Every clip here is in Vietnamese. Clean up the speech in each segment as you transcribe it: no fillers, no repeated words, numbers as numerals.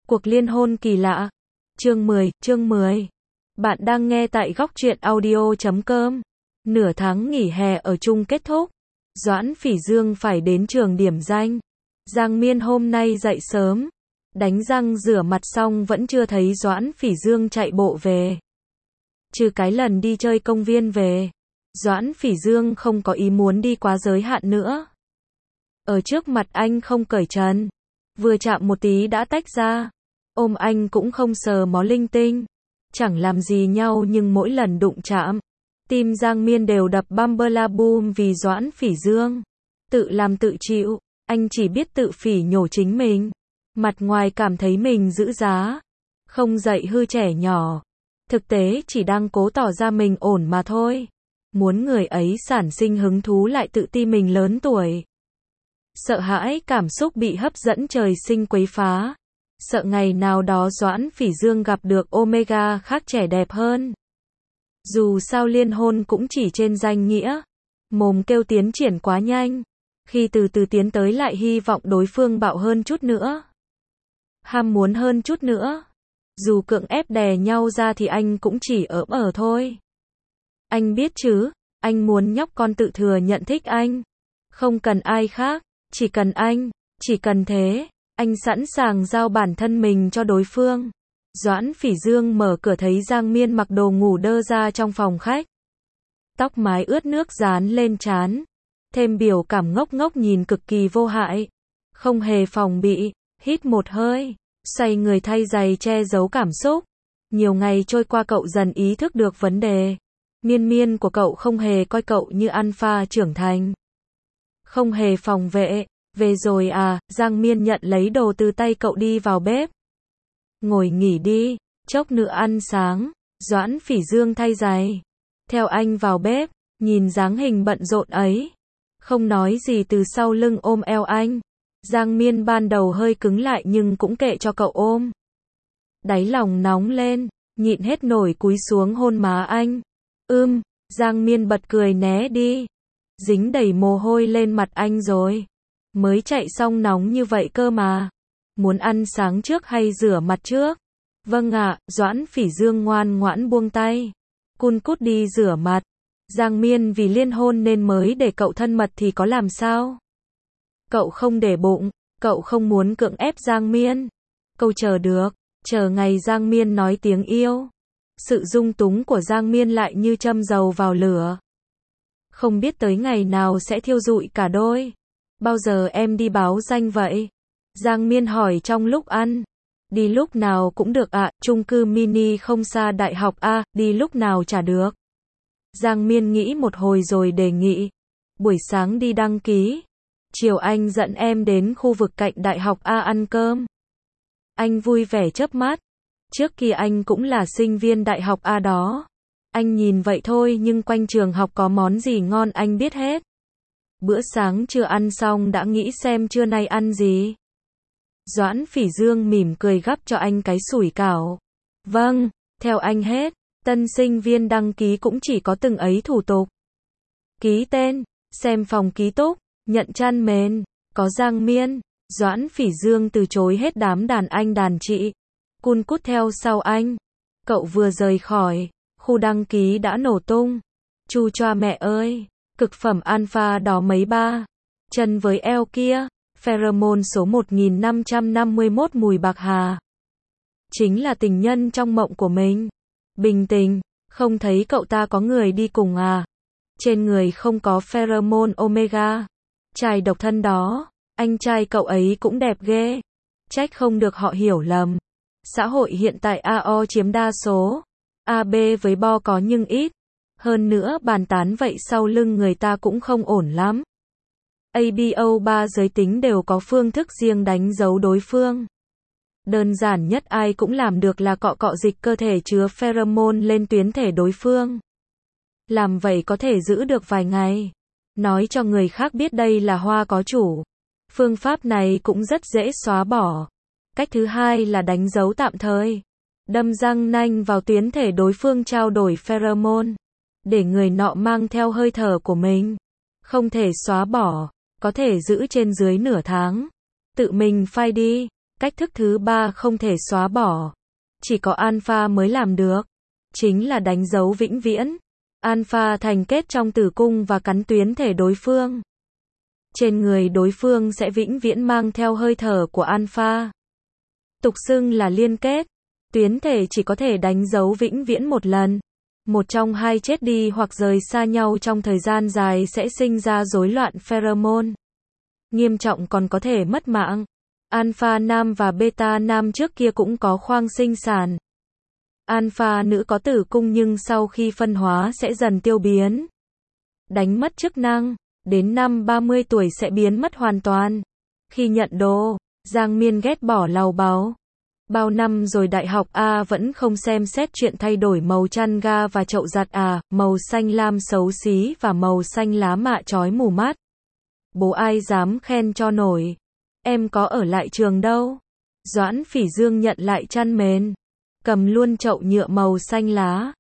Cuộc liên hôn kỳ lạ. Chương 10. Bạn đang nghe tại góc truyện audio.com. Nửa tháng nghỉ hè ở chung kết thúc. Doãn Phỉ Dương phải đến trường điểm danh. Giang Miên hôm nay dậy sớm. Đánh răng rửa mặt xong vẫn chưa thấy Doãn Phỉ Dương chạy bộ về. Trừ cái lần đi chơi công viên về, Doãn Phỉ Dương không có ý muốn đi quá giới hạn nữa. Ở trước mặt anh không cởi trần, vừa chạm một tí đã tách ra. Ôm anh cũng không sờ mó linh tinh, chẳng làm gì nhau nhưng mỗi lần đụng chạm, tim Giang Miên đều đập bam bơ la bum vì Doãn Phỉ Dương. Tự làm tự chịu, anh chỉ biết tự phỉ nhổ chính mình. Mặt ngoài cảm thấy mình giữ giá, không dạy hư trẻ nhỏ. Thực tế chỉ đang cố tỏ ra mình ổn mà thôi. Muốn người ấy sản sinh hứng thú lại tự ti mình lớn tuổi. Sợ hãi cảm xúc bị hấp dẫn trời sinh quấy phá. Sợ ngày nào đó Doãn Phỉ Dương gặp được Omega khác trẻ đẹp hơn. Dù sao liên hôn cũng chỉ trên danh nghĩa. Mồm kêu tiến triển quá nhanh. Khi từ từ tiến tới lại hy vọng đối phương bạo hơn chút nữa. Ham muốn hơn chút nữa. Dù cưỡng ép đè nhau ra thì anh cũng chỉ ở thôi. Anh biết chứ, anh muốn nhóc con tự thừa nhận thích anh. Không cần ai khác, chỉ cần anh, chỉ cần thế. Anh sẵn sàng giao bản thân mình cho đối phương. Doãn Phỉ Dương mở cửa thấy Giang Miên mặc đồ ngủ đơ ra trong phòng khách. Tóc mái ướt nước dán lên trán. Thêm biểu cảm ngốc ngốc nhìn cực kỳ vô hại. Không hề phòng bị, hít một hơi. Xoay người thay giày che giấu cảm xúc. Nhiều ngày trôi qua cậu dần ý thức được vấn đề. Miên Miên của cậu không hề coi cậu như alpha trưởng thành. Không hề phòng vệ. Về rồi à, Giang Miên nhận lấy đồ từ tay cậu đi vào bếp. Ngồi nghỉ đi, chốc nữa ăn sáng. Doãn Phỉ Dương thay giày. Theo anh vào bếp, nhìn dáng hình bận rộn ấy. Không nói gì từ sau lưng ôm eo anh. Giang Miên ban đầu hơi cứng lại nhưng cũng kệ cho cậu ôm. Đáy lòng nóng lên, nhịn hết nổi cúi xuống hôn má anh. Giang Miên bật cười né đi. Dính đầy mồ hôi lên mặt anh rồi. Mới chạy xong nóng như vậy cơ mà. Muốn ăn sáng trước hay rửa mặt trước? Vâng ạ, Doãn Phỉ Dương ngoan ngoãn buông tay. Cun cút đi rửa mặt. Giang Miên vì liên hôn nên mới để cậu thân mật thì có làm sao? Cậu không để bụng, cậu không muốn cưỡng ép Giang Miên. Cậu chờ được, chờ ngày Giang Miên nói tiếng yêu. Sự dung túng của Giang Miên lại như châm dầu vào lửa. Không biết tới ngày nào sẽ thiêu rụi cả đôi. Bao giờ em đi báo danh vậy? Giang Miên hỏi trong lúc ăn. Đi lúc nào cũng được ạ, chung cư mini không xa đại học a, đi lúc nào chả được. Giang Miên nghĩ một hồi rồi đề nghị. Buổi sáng đi đăng ký. Chiều anh dẫn em đến khu vực cạnh đại học A ăn cơm. Anh vui vẻ chớp mắt. Trước kia anh cũng là sinh viên đại học A đó. Anh nhìn vậy thôi nhưng quanh trường học có món gì ngon anh biết hết. Bữa sáng chưa ăn xong đã nghĩ xem trưa nay ăn gì. Doãn Phỉ Dương mỉm cười gắp cho anh cái sủi cảo. Vâng, theo anh hết. Tân sinh viên đăng ký cũng chỉ có từng ấy thủ tục. Ký tên, xem phòng ký túc, nhận chăn mền, có Giang Miên. Doãn Phỉ Dương từ chối hết đám đàn anh đàn chị. Cun cút theo sau anh. Cậu vừa rời khỏi, khu đăng ký đã nổ tung. Chu choa mẹ ơi, cực phẩm alpha đó mấy ba. Chân với eo kia, pheromone số 1551 mùi bạc hà. Chính là tình nhân trong mộng của mình. Bình tình, không thấy cậu ta có người đi cùng à? Trên người không có pheromone omega. Trai độc thân đó, anh trai cậu ấy cũng đẹp ghê. Trách không được họ hiểu lầm. Xã hội hiện tại AO chiếm đa số. AB với bo có nhưng ít. Hơn nữa bàn tán vậy sau lưng người ta cũng không ổn lắm. ABO ba giới tính đều có phương thức riêng đánh dấu đối phương. Đơn giản nhất ai cũng làm được là cọ cọ dịch cơ thể chứa pheromone lên tuyến thể đối phương. Làm vậy có thể giữ được vài ngày. Nói cho người khác biết đây là hoa có chủ. Phương pháp này cũng rất dễ xóa bỏ. Cách thứ hai là đánh dấu tạm thời. Đâm răng nanh vào tuyến thể đối phương trao đổi pheromone. Để người nọ mang theo hơi thở của mình. Không thể xóa bỏ. Có thể giữ trên dưới nửa tháng. Tự mình phai đi. Cách thức thứ ba không thể xóa bỏ. Chỉ có alpha mới làm được. Chính là đánh dấu vĩnh viễn. Alpha thành kết trong tử cung và cắn tuyến thể đối phương. Trên người đối phương sẽ vĩnh viễn mang theo hơi thở của alpha. Tục xưng là liên kết. Tuyến thể chỉ có thể đánh dấu vĩnh viễn một lần. Một trong hai chết đi hoặc rời xa nhau trong thời gian dài sẽ sinh ra rối loạn pheromone. Nghiêm trọng còn có thể mất mạng. Alpha nam và beta nam trước kia cũng có khoang sinh sản. Alpha nữ có tử cung nhưng sau khi phân hóa sẽ dần tiêu biến. Đánh mất chức năng. Đến năm 30 tuổi sẽ biến mất hoàn toàn. Khi nhận đồ, Giang Miên ghét bỏ lầu báu. Bao năm rồi đại học A vẫn không xem xét chuyện thay đổi màu chăn ga và chậu giặt à, màu xanh lam xấu xí và màu xanh lá mạ chói mù mắt. Bố ai dám khen cho nổi. Em có ở lại trường đâu. Doãn Phỉ Dương nhận lại chăn mền. Cầm luôn chậu nhựa màu xanh lá.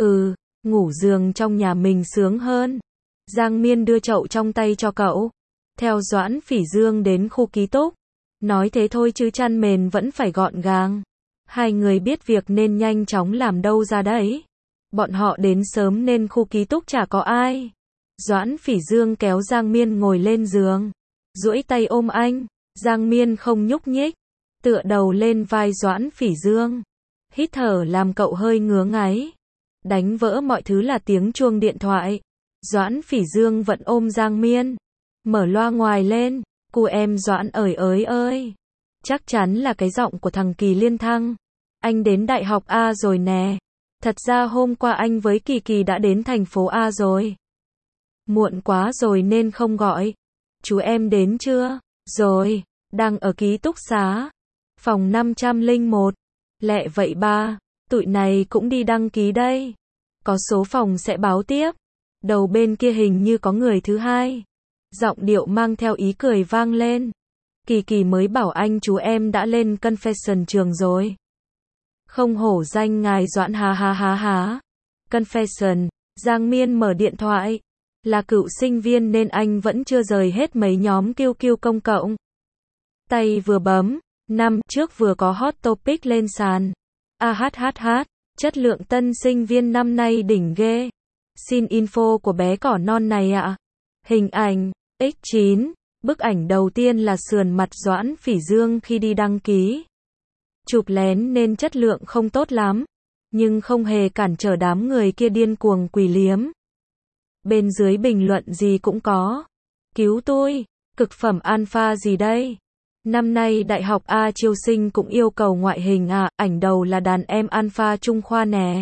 Ngủ giường trong nhà mình sướng hơn. Giang Miên đưa chậu trong tay cho cậu. Theo Doãn Phỉ Dương đến khu ký túc. Nói thế thôi chứ chăn mền vẫn phải gọn gàng. Hai người biết việc nên nhanh chóng làm đâu ra đấy. Bọn họ đến sớm nên khu ký túc chả có ai. Doãn Phỉ Dương kéo Giang Miên ngồi lên giường. Duỗi tay ôm anh. Giang Miên không nhúc nhích. Tựa đầu lên vai Doãn Phỉ Dương. Hít thở làm cậu hơi ngứa ngáy. Đánh vỡ mọi thứ là tiếng chuông điện thoại. Doãn Phỉ Dương vẫn ôm Giang Miên. Mở loa ngoài lên. Cu em Doãn ơi. Chắc chắn là cái giọng của thằng Kỳ Liên Thăng. Anh đến đại học A rồi nè. Thật ra hôm qua anh với Kỳ Kỳ đã đến thành phố A rồi. Muộn quá rồi nên không gọi. Chú em đến chưa? Rồi, đang ở ký túc xá. Phòng 501. Lẹ vậy ba, tụi này cũng đi đăng ký đây. Có số phòng sẽ báo tiếp. Đầu bên kia hình như có người thứ hai. Giọng điệu mang theo ý cười vang lên. Kỳ Kỳ mới bảo anh chú em đã lên confession trường rồi. Không hổ danh ngài Doãn ha. Confession, Giang Miên mở điện thoại. Là cựu sinh viên nên anh vẫn chưa rời hết mấy nhóm QQ công cộng. Tay vừa bấm, năm trước vừa có hot topic lên sàn. Chất lượng tân sinh viên năm nay đỉnh ghê. Xin info của bé cỏ non này ạ. Hình ảnh, X9, bức ảnh đầu tiên là sườn mặt Doãn Phỉ Dương khi đi đăng ký. Chụp lén nên chất lượng không tốt lắm, nhưng không hề cản trở đám người kia điên cuồng quỳ liếm. Bên dưới bình luận gì cũng có. Cứu tôi, cực phẩm alpha gì đây? Năm nay đại học A chiêu sinh cũng yêu cầu ngoại hình à, ảnh đầu là đàn em alpha Trung Khoa nè.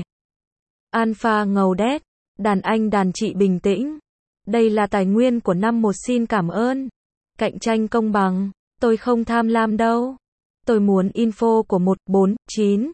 Alpha ngầu đét, đàn anh đàn chị bình tĩnh. Đây là tài nguyên của năm một xin cảm ơn. Cạnh tranh công bằng, tôi không tham lam đâu. Tôi muốn info của 149.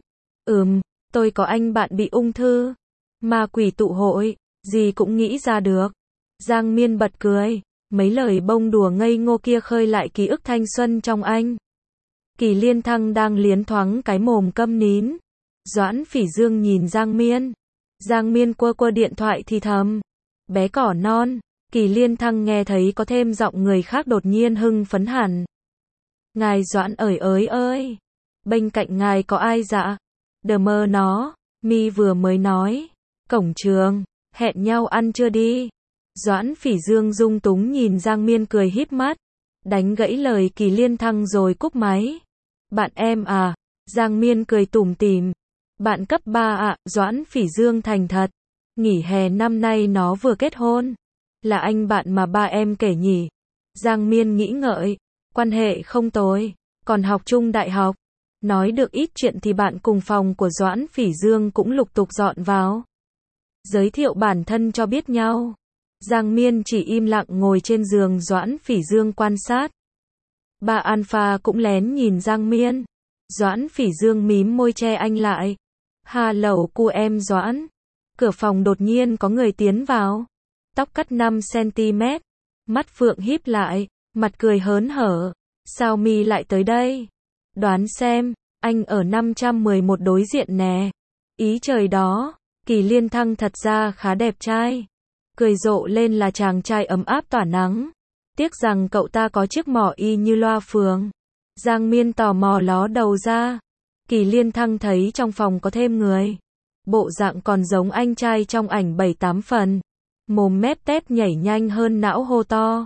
Tôi có anh bạn bị ung thư. Ma quỷ tụ hội, gì cũng nghĩ ra được. Giang Miên bật cười. Mấy lời bông đùa ngây ngô kia khơi lại ký ức thanh xuân trong anh. Kỳ Liên Thăng đang liến thoáng cái mồm câm nín. Doãn Phỉ Dương nhìn Giang Miên. Giang Miên quơ điện thoại thì thầm. Bé cỏ non. Kỳ Liên Thăng nghe thấy có thêm giọng người khác đột nhiên hưng phấn hẳn. Ngài Doãn ơi. Bên cạnh ngài có ai dạ? Đờ mơ nó. Mi vừa mới nói. Cổng trường. Hẹn nhau ăn trưa đi. Doãn Phỉ Dương dung túng nhìn Giang Miên cười híp mắt. Đánh gãy lời Kỳ Liên Thăng rồi cúp máy. Bạn em à? Giang Miên cười tủm tỉm. Bạn cấp 3 ạ, Doãn Phỉ Dương thành thật. Nghỉ hè năm nay nó vừa kết hôn. Là anh bạn mà ba em kể nhỉ? Giang Miên nghĩ ngợi. Quan hệ không tồi. Còn học chung đại học. Nói được ít chuyện thì bạn cùng phòng của Doãn Phỉ Dương cũng lục tục dọn vào. Giới thiệu bản thân cho biết nhau. Giang Miên chỉ im lặng ngồi trên giường Doãn Phỉ Dương quan sát. Ba alpha cũng lén nhìn Giang Miên. Doãn Phỉ Dương mím môi che anh lại. Hà lẩu cu em Doãn. Cửa phòng đột nhiên có người tiến vào. Tóc cắt 5 cm. Mắt phượng híp lại. Mặt cười hớn hở. Sao mi lại tới đây? Đoán xem. Anh ở 511 đối diện nè. Ý trời đó. Kỳ Liên Thăng thật ra khá đẹp trai. Cười rộ lên là chàng trai ấm áp tỏa nắng. Tiếc rằng cậu ta có chiếc mỏ y như loa phường. Giang Miên tò mò ló đầu ra. Kỳ Liên Thăng thấy trong phòng có thêm người. Bộ dạng còn giống anh trai trong ảnh 7-8 phần. Mồm mép tép nhảy nhanh hơn não hô to.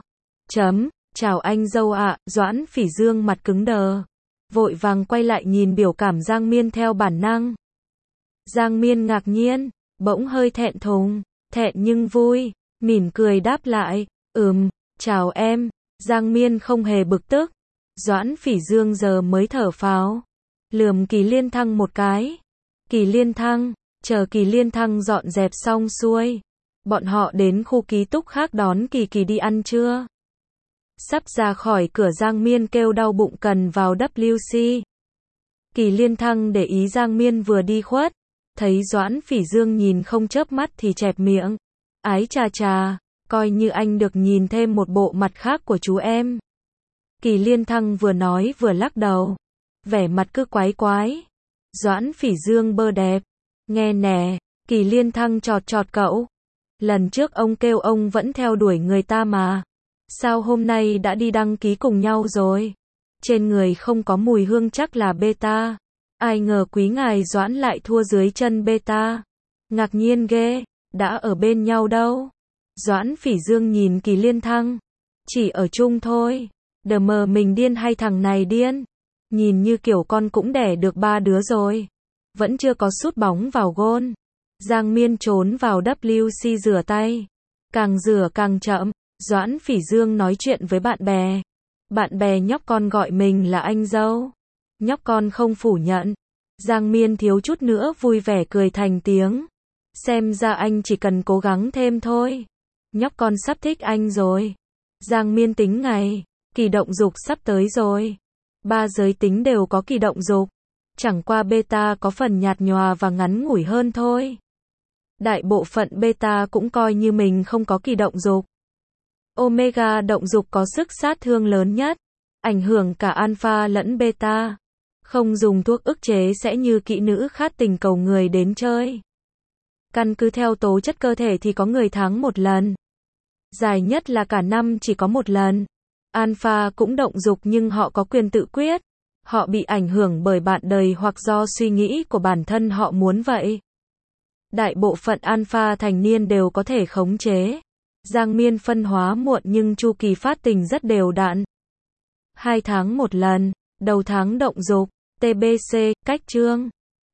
Chào anh dâu ạ. Doãn Phỉ Dương mặt cứng đờ. Vội vàng quay lại nhìn biểu cảm Giang Miên theo bản năng. Giang Miên ngạc nhiên, bỗng hơi thẹn thùng, thẹn nhưng vui, mỉm cười đáp lại, chào em. Giang Miên không hề bực tức. Doãn Phỉ Dương giờ mới thở phào, lườm Kỳ Liên Thăng một cái. Kỳ Liên Thăng, chờ Kỳ Liên Thăng dọn dẹp xong xuôi, bọn họ đến khu ký túc khác đón Kỳ Kỳ đi ăn trưa. Sắp ra khỏi cửa Giang Miên kêu đau bụng cần vào WC. Kỳ Liên Thăng để ý Giang Miên vừa đi khuất, thấy Doãn Phỉ Dương nhìn không chớp mắt thì chẹp miệng. Ái chà chà, coi như anh được nhìn thêm một bộ mặt khác của chú em. Kỳ Liên Thăng vừa nói vừa lắc đầu, vẻ mặt cứ quái quái. Doãn Phỉ Dương bơ đẹp. Nghe nè, Kỳ Liên Thăng chọt cậu. Lần trước ông kêu ông vẫn theo đuổi người ta mà. Sao hôm nay đã đi đăng ký cùng nhau rồi? Trên người không có mùi hương chắc là beta. Ai ngờ quý ngài Doãn lại thua dưới chân beta. Ngạc nhiên ghê, đã ở bên nhau đâu. Doãn Phỉ Dương nhìn Kỳ Liên Thăng. Chỉ ở chung thôi. Đờ mờ mình điên hay thằng này điên? Nhìn như kiểu con cũng đẻ được 3 đứa rồi. Vẫn chưa có sút bóng vào gôn. Giang Miên trốn vào WC rửa tay. Càng rửa càng chậm. Doãn Phỉ Dương nói chuyện với bạn bè. Bạn bè nhóc con gọi mình là anh dâu. Nhóc con không phủ nhận. Giang Miên thiếu chút nữa vui vẻ cười thành tiếng. Xem ra anh chỉ cần cố gắng thêm thôi. Nhóc con sắp thích anh rồi. Giang Miên tính ngày, kỳ động dục sắp tới rồi. 3 giới tính đều có kỳ động dục. Chẳng qua beta có phần nhạt nhòa và ngắn ngủi hơn thôi. Đại bộ phận beta cũng coi như mình không có kỳ động dục. Omega động dục có sức sát thương lớn nhất, ảnh hưởng cả alpha lẫn beta. Không dùng thuốc ức chế sẽ như kỹ nữ khát tình cầu người đến chơi. Căn cứ theo tố chất cơ thể thì có người tháng một lần. Dài nhất là cả năm chỉ có một lần. Alpha cũng động dục nhưng họ có quyền tự quyết. Họ bị ảnh hưởng bởi bạn đời hoặc do suy nghĩ của bản thân họ muốn vậy. Đại bộ phận alpha thành niên đều có thể khống chế. Giang Miên phân hóa muộn nhưng chu kỳ phát tình rất đều đặn. 2 tháng một lần, đầu tháng động dục, TBC, cách chương.